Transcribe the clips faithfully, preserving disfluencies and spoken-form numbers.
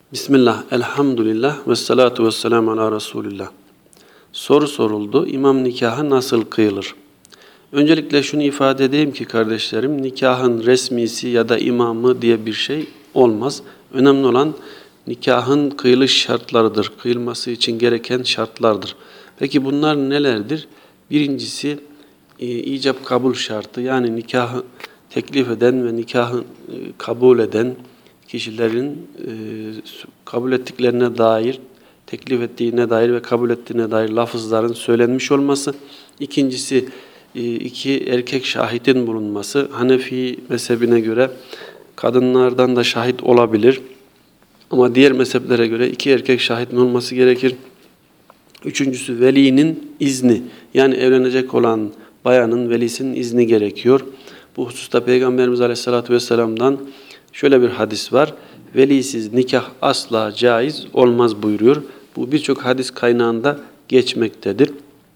Bismillah, elhamdülillah ve salatu ve selamu ala Resulillah. Soru soruldu, imam nikahı nasıl kıyılır? Öncelikle şunu ifade edeyim ki kardeşlerim, nikahın resmisi ya da imamı diye bir şey olmaz. Önemli olan nikahın kıyılış şartlarıdır, kıyılması için gereken şartlardır. Peki bunlar nelerdir? Birincisi e, icap kabul şartı, yani nikahı teklif eden ve nikahı e, kabul eden kişilerin e, kabul ettiklerine dair, teklif ettiğine dair ve kabul ettiğine dair lafızların söylenmiş olması. İkincisi, e, iki erkek şahidin bulunması. Hanefi mezhebine göre kadınlardan da şahit olabilir. Ama diğer mezheplere göre iki erkek şahidin olması gerekir. Üçüncüsü, velinin izni. Yani evlenecek olan bayanın velisinin izni gerekiyor. Bu hususta Peygamberimiz Aleyhisselatü Vesselam'dan şöyle bir hadis var. Velisiz nikah asla caiz olmaz buyuruyor. Bu birçok hadis kaynağında geçmektedir.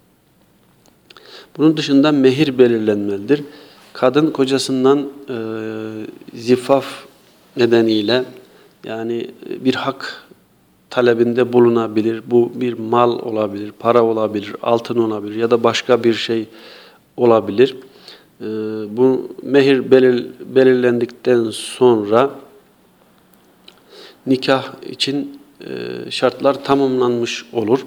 Bunun dışında mehir belirlenmelidir. Kadın kocasından e, zifaf nedeniyle, yani bir hak talebinde bulunabilir. Bu bir mal olabilir, para olabilir, altın olabilir ya da başka bir şey olabilir. E, bu mehir belir, belirlendikten sonra nikah için e, şartlar tamamlanmış olur.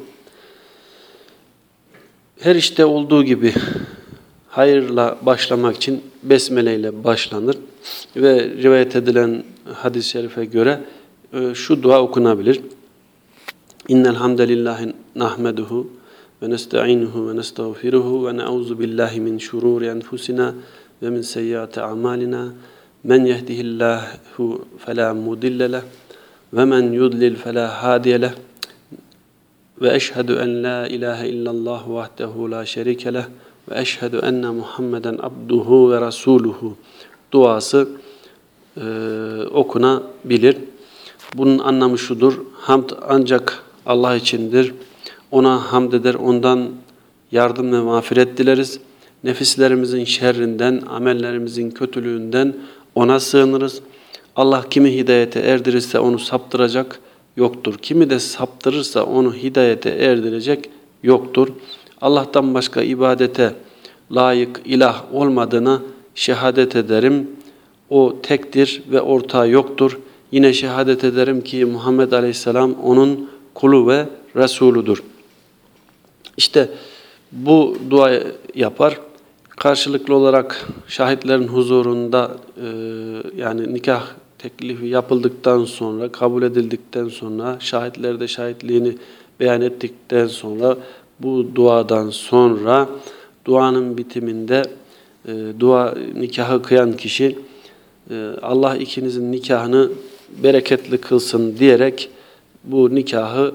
Her işte olduğu gibi hayırla başlamak için besmele ile başlanır ve rivayet edilen hadis-i şerife göre e, şu dua okunabilir. İnnel hamdelellahi nahmeduhu ve nestainuhu ve nestağfiruhu ve na'uzu billahi min şururi enfusina ve min seyyiati amalina. Men yehdihillahu fela mudille leh ve men yudlil fela hadiye leh. Ve eşhedü en la ilahe illallah vahdehu la şerike leh ve eşhedü enne Muhammeden abduhu ve rasuluhu duası e, okunabilir. Bunun anlamı şudur: hamd ancak Allah içindir. Ona hamd eder, ondan yardım ve mağfiret dileriz. Nefislerimizin şerrinden, amellerimizin kötülüğünden ona sığınırız. Allah kimi hidayete erdirirse onu saptıracak yoktur. Kimi de saptırırsa onu hidayete erdirecek yoktur. Allah'tan başka ibadete layık ilah olmadığına şehadet ederim. O tektir ve ortağı yoktur. Yine şehadet ederim ki Muhammed Aleyhisselam onun kulu ve Resuludur. İşte bu dua yapar. Karşılıklı olarak şahitlerin huzurunda e, yani nikah teklifi yapıldıktan sonra, kabul edildikten sonra, şahitler de şahitliğini beyan ettikten sonra, bu duadan sonra duanın bitiminde e, dua nikahı kıyan kişi e, Allah ikinizin nikahını bereketli kılsın diyerek bu nikahı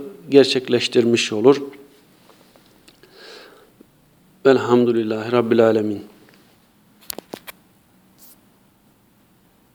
gerçekleştirmiş olur. Velhamdülillahi Rabbil Alemin.